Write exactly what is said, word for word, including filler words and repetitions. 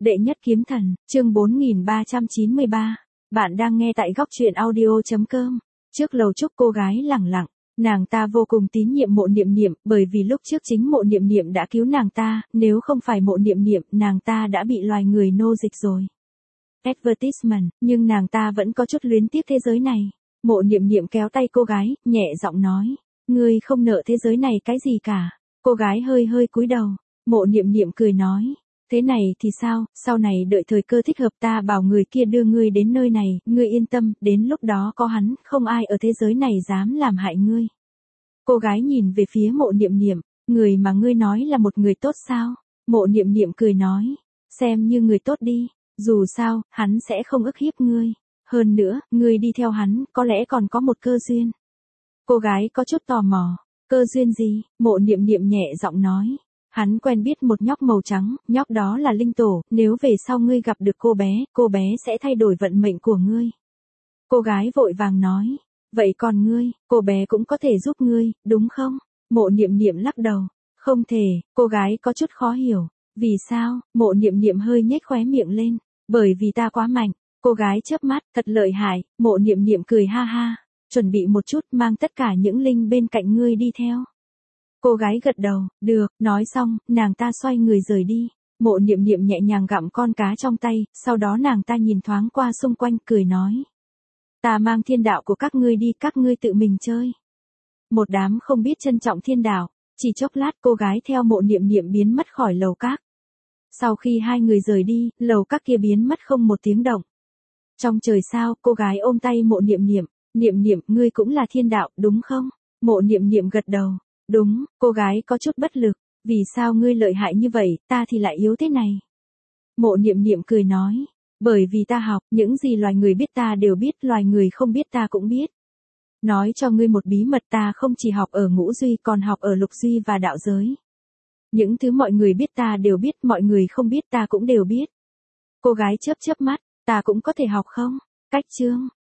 Đệ nhất kiếm thần, chương bốn nghìn ba trăm chín mươi ba. Bạn đang nghe tại góc truyện audio chấm com. Trước lầu chúc cô gái lẳng lặng, nàng ta vô cùng tín nhiệm Mộ Niệm Niệm, bởi vì lúc trước chính Mộ Niệm Niệm đã cứu nàng ta, nếu không phải Mộ Niệm Niệm, nàng ta đã bị loài người nô dịch rồi. Advertisement, nhưng nàng ta vẫn có chút luyến tiếc thế giới này. Mộ Niệm Niệm kéo tay cô gái, nhẹ giọng nói, ngươi không nợ thế giới này cái gì cả. Cô gái hơi hơi cúi đầu, Mộ Niệm Niệm cười nói, thế này thì sao, sau này đợi thời cơ thích hợp ta bảo người kia đưa ngươi đến nơi này, ngươi yên tâm, đến lúc đó có hắn, không ai ở thế giới này dám làm hại ngươi. Cô gái nhìn về phía Mộ Niệm Niệm, người mà ngươi nói là một người tốt sao? Mộ Niệm Niệm cười nói, xem như người tốt đi, dù sao, hắn sẽ không ức hiếp ngươi. Hơn nữa, ngươi đi theo hắn, có lẽ còn có một cơ duyên. Cô gái có chút tò mò, cơ duyên gì? Mộ Niệm Niệm nhẹ giọng nói. Hắn quen biết một nhóc màu trắng, nhóc đó là linh tổ, nếu về sau ngươi gặp được cô bé, cô bé sẽ thay đổi vận mệnh của ngươi. Cô gái vội vàng nói, vậy còn ngươi, cô bé cũng có thể giúp ngươi, đúng không? Mộ Niệm Niệm lắc đầu, không thể, cô gái có chút khó hiểu, vì sao? Mộ Niệm Niệm hơi nhếch khóe miệng lên, bởi vì ta quá mạnh. Cô gái chớp mắt, thật lợi hại. Mộ Niệm Niệm cười ha ha, chuẩn bị một chút, mang tất cả những linh bên cạnh ngươi đi theo. Cô gái gật đầu, được, nói xong, nàng ta xoay người rời đi. Mộ Niệm Niệm nhẹ nhàng gặm con cá trong tay, sau đó nàng ta nhìn thoáng qua xung quanh, cười nói. Ta mang thiên đạo của các ngươi đi, các ngươi tự mình chơi. Một đám không biết trân trọng thiên đạo, chỉ chốc lát cô gái theo Mộ Niệm Niệm biến mất khỏi lầu các. Sau khi hai người rời đi, lầu các kia biến mất không một tiếng động. Trong trời sao, cô gái ôm tay Mộ Niệm Niệm, Niệm Niệm, ngươi cũng là thiên đạo, đúng không? Mộ Niệm Niệm gật đầu. Đúng, cô gái có chút bất lực, vì sao ngươi lợi hại như vậy, ta thì lại yếu thế này. Mộ Niệm Niệm cười nói, bởi vì ta học, những gì loài người biết ta đều biết, loài người không biết ta cũng biết. Nói cho ngươi một bí mật, ta không chỉ học ở ngũ duy còn học ở lục duy và đạo giới. Những thứ mọi người biết ta đều biết, mọi người không biết ta cũng đều biết. Cô gái chớp chớp mắt, ta cũng có thể học không? Cách chương,